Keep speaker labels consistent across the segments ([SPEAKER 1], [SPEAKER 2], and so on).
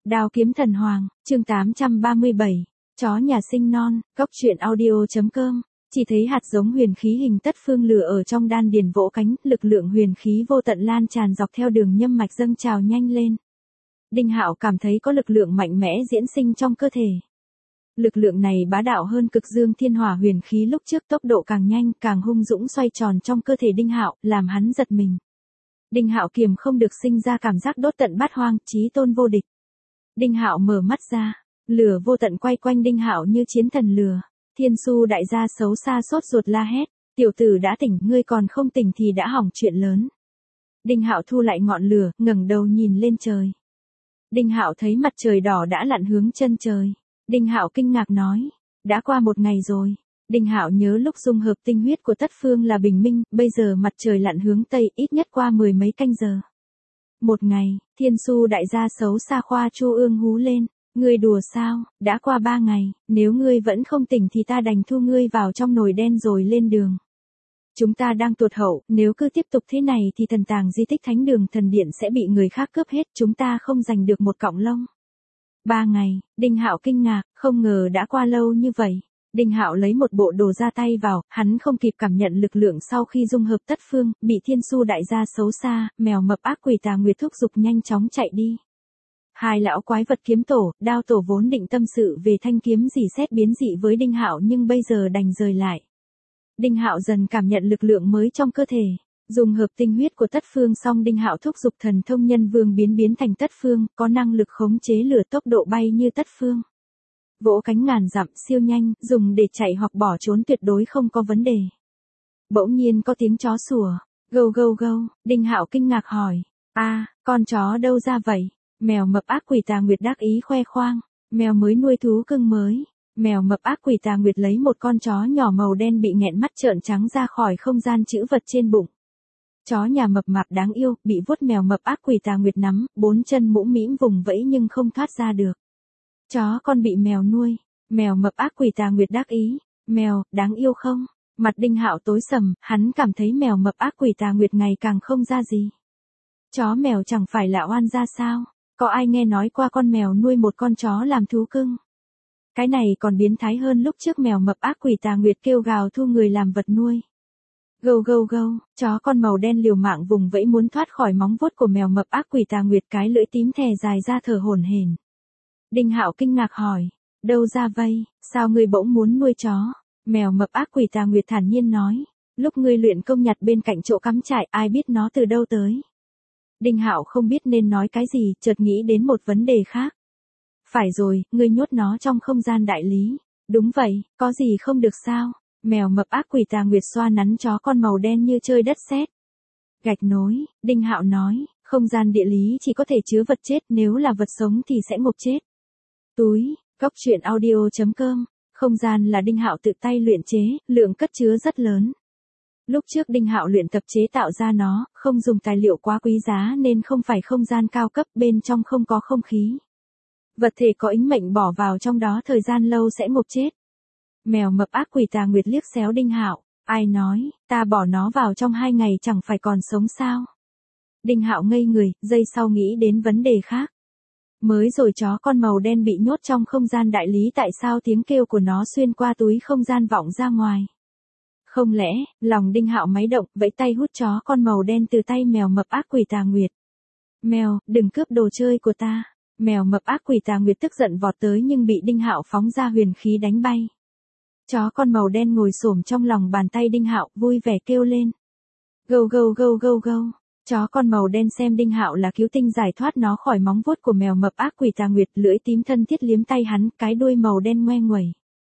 [SPEAKER 1] Đao kiếm thần hoàng, chương 837, chó nhà sinh non, góc truyện audio.com. Chỉ thấy hạt giống huyền khí hình tất phương lửa ở trong đan điền vỗ cánh, lực lượng huyền khí vô tận lan tràn dọc theo đường nhâm mạch dâng trào nhanh lên. Đinh Hạo cảm thấy có lực lượng mạnh mẽ diễn sinh trong cơ thể. Lực lượng này bá đạo hơn cực dương thiên hỏa huyền khí lúc trước, tốc độ càng nhanh, càng hung dũng xoay tròn trong cơ thể Đinh Hạo, làm hắn giật mình. Đinh Hạo kiềm không được sinh ra cảm giác đốt tận bát hoang, chí tôn vô địch. Đinh Hạo mở mắt ra, lửa vô tận quay quanh Đinh Hạo như chiến thần lửa. Thiên Su đại gia xấu xa sốt ruột la hét, tiểu tử đã tỉnh, ngươi còn không tỉnh thì đã hỏng chuyện lớn. Đinh Hạo thu lại ngọn lửa, ngẩng đầu nhìn lên trời. Đinh Hạo thấy mặt trời đỏ đã lặn hướng chân trời. Đinh Hạo kinh ngạc nói, đã qua một ngày rồi. Đinh Hạo nhớ lúc dung hợp tinh huyết của Tất Phương là bình minh, bây giờ mặt trời lặn hướng tây, ít nhất qua 10 mấy canh giờ. Một ngày, Thiên Su đại gia xấu xa khoa Chu Ương hú lên, ngươi đùa sao, đã qua 3 ngày, nếu ngươi vẫn không tỉnh thì ta đành thu ngươi vào trong nồi đen rồi lên đường. Chúng ta đang tụt hậu, nếu cứ tiếp tục thế này thì thần tàng di tích Thánh Đường Thần Điện sẽ bị người khác cướp hết, chúng ta không giành được một cọng lông. 3 ngày, Đinh Hạo kinh ngạc, không ngờ đã qua lâu như vậy. Đinh Hạo lấy một bộ đồ ra tay vào, hắn không kịp cảm nhận lực lượng sau khi dung hợp Tất Phương, bị Thiên Su đại gia xấu xa, mèo mập ác quỷ Tà Nguyệt thúc giục nhanh chóng chạy đi. Hai lão quái vật kiếm tổ, đao tổ vốn định tâm sự về thanh kiếm dỉ xét biến dị với Đinh Hạo nhưng bây giờ đành rời lại. Đinh Hạo dần cảm nhận lực lượng mới trong cơ thể. Dùng hợp tinh huyết của Tất Phương xong, Đinh Hạo thúc giục thần thông nhân vương biến thành Tất Phương, có năng lực khống chế lửa, tốc độ bay như Tất Phương. Vỗ cánh ngàn dặm, siêu nhanh, dùng để chạy hoặc bỏ trốn tuyệt đối không có vấn đề. Bỗng nhiên có tiếng chó sủa, gâu gâu gâu. Đinh Hạo kinh ngạc hỏi, con chó đâu ra vậy? Mèo mập ác quỷ Tà Nguyệt đắc ý khoe khoang, mèo mới nuôi thú cưng mới. Mèo mập ác quỷ Tà Nguyệt lấy một con chó nhỏ màu đen bị nghẹn mắt trợn trắng ra khỏi không gian chữ vật trên bụng. Chó nhà mập mạp đáng yêu, bị vuốt mèo mập ác quỷ Tà Nguyệt nắm, 4 chân mũm mĩm vùng vẫy nhưng không thoát ra được. Chó con bị mèo nuôi. Mèo mập ác quỷ Tà Nguyệt đắc ý, mèo, đáng yêu không? Mặt Đinh Hạo tối sầm, hắn cảm thấy mèo mập ác quỷ Tà Nguyệt ngày càng không ra gì. Chó mèo chẳng phải là oan gia sao? Có ai nghe nói qua con mèo nuôi một con chó làm thú cưng? Cái này còn biến thái hơn lúc trước mèo mập ác quỷ Tà Nguyệt kêu gào thu người làm vật nuôi. Gâu gâu gâu, chó con màu đen liều mạng vùng vẫy muốn thoát khỏi móng vuốt của mèo mập ác quỷ Tà Nguyệt, cái lưỡi tím thè dài ra thở hổn hển. Đinh Hạo kinh ngạc hỏi, đâu ra vây, sao ngươi bỗng muốn nuôi chó? Mèo mập ác quỷ Tà Nguyệt thản nhiên nói, lúc ngươi luyện công nhặt bên cạnh chỗ cắm trại, ai biết nó từ đâu tới. Đinh Hạo không biết nên nói cái gì, chợt nghĩ đến một vấn đề khác. Phải rồi, ngươi nhốt nó trong không gian đại lý. Đúng vậy, có gì không được sao? Mèo mập ác quỷ Tà Nguyệt xoa nắn chó con màu đen như chơi đất sét. Gạch nối, Đinh Hạo nói, không gian địa lý chỉ có thể chứa vật chết, nếu là vật sống thì sẽ ngộp chết. Túi, góc truyện audio.com, không gian là Đinh Hạo tự tay luyện chế, lượng cất chứa rất lớn. Lúc trước Đinh Hạo luyện tập chế tạo ra nó, không dùng tài liệu quá quý giá nên không phải không gian cao cấp, bên trong không có không khí. Vật thể có ĩnh mệnh bỏ vào trong đó thời gian lâu sẽ ngộp chết. Mèo mập ác quỷ Tà Nguyệt liếc xéo Đinh Hạo, ai nói, ta bỏ nó vào trong 2 ngày chẳng phải còn sống sao? Đinh Hạo ngây người, giây sau nghĩ đến vấn đề khác. Mới rồi chó con màu đen bị nhốt trong không gian đại lý, tại sao tiếng kêu của nó xuyên qua túi không gian vọng ra ngoài? Không lẽ, lòng Đinh Hạo máy động, vẫy tay hút chó con màu đen từ tay mèo mập ác quỷ Tà Nguyệt. Mèo, đừng cướp đồ chơi của ta. Mèo mập ác quỷ Tà Nguyệt tức giận vọt tới nhưng bị Đinh Hạo phóng ra huyền khí đánh bay. Chó con màu đen ngồi xổm trong lòng bàn tay Đinh Hạo, vui vẻ kêu lên. Gâu gâu gâu gâu gâu. Chó con màu đen xem Đinh Hạo là cứu tinh giải thoát nó khỏi móng vuốt của mèo mập ác quỷ Tà Nguyệt, lưỡi tím thân thiết liếm tay hắn, cái đuôi màu đen ngoe nguẩy.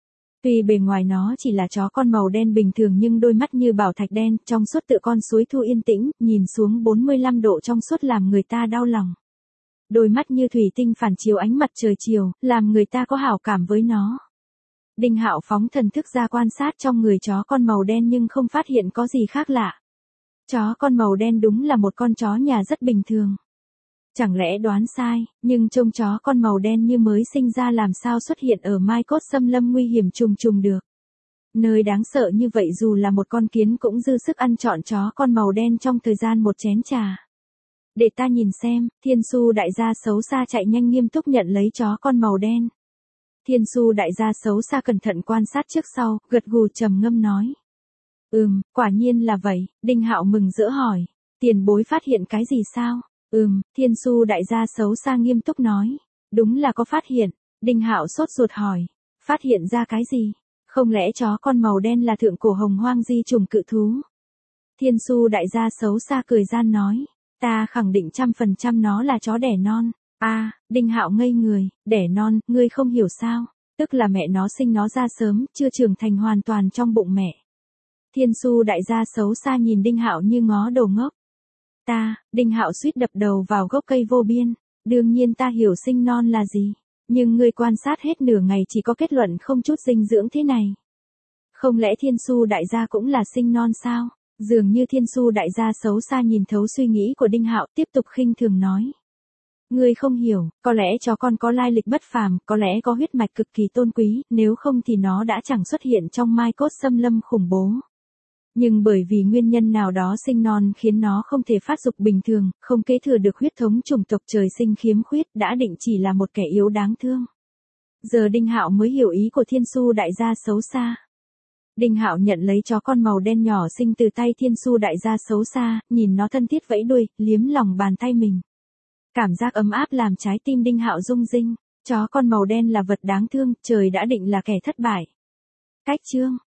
[SPEAKER 1] Tuy bề ngoài nó chỉ là chó con màu đen bình thường nhưng đôi mắt như bảo thạch đen, trong suốt tựa con suối thu yên tĩnh, nhìn xuống 45 độ trong suốt làm người ta đau lòng. Đôi mắt như thủy tinh phản chiếu ánh mặt trời chiều, làm người ta có hảo cảm với nó. Đinh Hạo phóng thần thức ra quan sát trong người chó con màu đen nhưng không phát hiện có gì khác lạ. Chó con màu đen đúng là một con chó nhà rất bình thường. Chẳng lẽ đoán sai, nhưng trông chó con màu đen như mới sinh ra làm sao xuất hiện ở Mai Cốt xâm lâm nguy hiểm trùng trùng được. Nơi đáng sợ như vậy dù là một con kiến cũng dư sức ăn trọn chó con màu đen trong thời gian một chén trà. Để ta nhìn xem, Thiên Su đại gia xấu xa chạy nhanh nghiêm túc nhận lấy chó con màu đen. Thiên Su đại gia xấu xa cẩn thận quan sát trước sau, gật gù trầm ngâm nói. Quả nhiên là vậy, Đinh Hạo mừng rỡ hỏi. Tiền bối phát hiện cái gì sao? Thiên Su đại gia xấu xa nghiêm túc nói. Đúng là có phát hiện, Đinh Hạo sốt ruột hỏi. Phát hiện ra cái gì? Không lẽ chó con màu đen là thượng cổ hồng hoang di trùng cự thú? Thiên Su đại gia xấu xa cười gian nói. Ta khẳng định 100% nó là chó đẻ non. Đinh Hạo ngây người, đẻ non, ngươi không hiểu sao? Tức là mẹ nó sinh nó ra sớm, chưa trưởng thành hoàn toàn trong bụng mẹ. Thiên Su đại gia xấu xa nhìn Đinh Hạo như ngó đồ ngốc. Đinh Hạo suýt đập đầu vào gốc cây vô biên. Đương nhiên ta hiểu sinh non là gì. Nhưng ngươi quan sát hết nửa ngày chỉ có kết luận không chút dinh dưỡng thế này. Không lẽ Thiên Su đại gia cũng là sinh non sao? Dường như Thiên Su đại gia xấu xa nhìn thấu suy nghĩ của Đinh Hạo, tiếp tục khinh thường nói. Ngươi không hiểu, có lẽ chó con có lai lịch bất phàm, có lẽ có huyết mạch cực kỳ tôn quý, nếu không thì nó đã chẳng xuất hiện trong mai cốt xâm lâm khủng bố. Nhưng bởi vì nguyên nhân nào đó sinh non khiến nó không thể phát dục bình thường, không kế thừa được huyết thống chủng tộc trời sinh khiếm khuyết, đã định chỉ là một kẻ yếu đáng thương. Giờ Đinh Hạo mới hiểu ý của Thiên Su đại gia xấu xa. Đinh Hạo nhận lấy chó con màu đen nhỏ xinh từ tay Thiên Su đại gia xấu xa, nhìn nó thân thiết vẫy đuôi, liếm lòng bàn tay mình. Cảm giác ấm áp làm trái tim Đinh Hạo rung rinh. Chó con màu đen là vật đáng thương, trời đã định là kẻ thất bại. Cách chương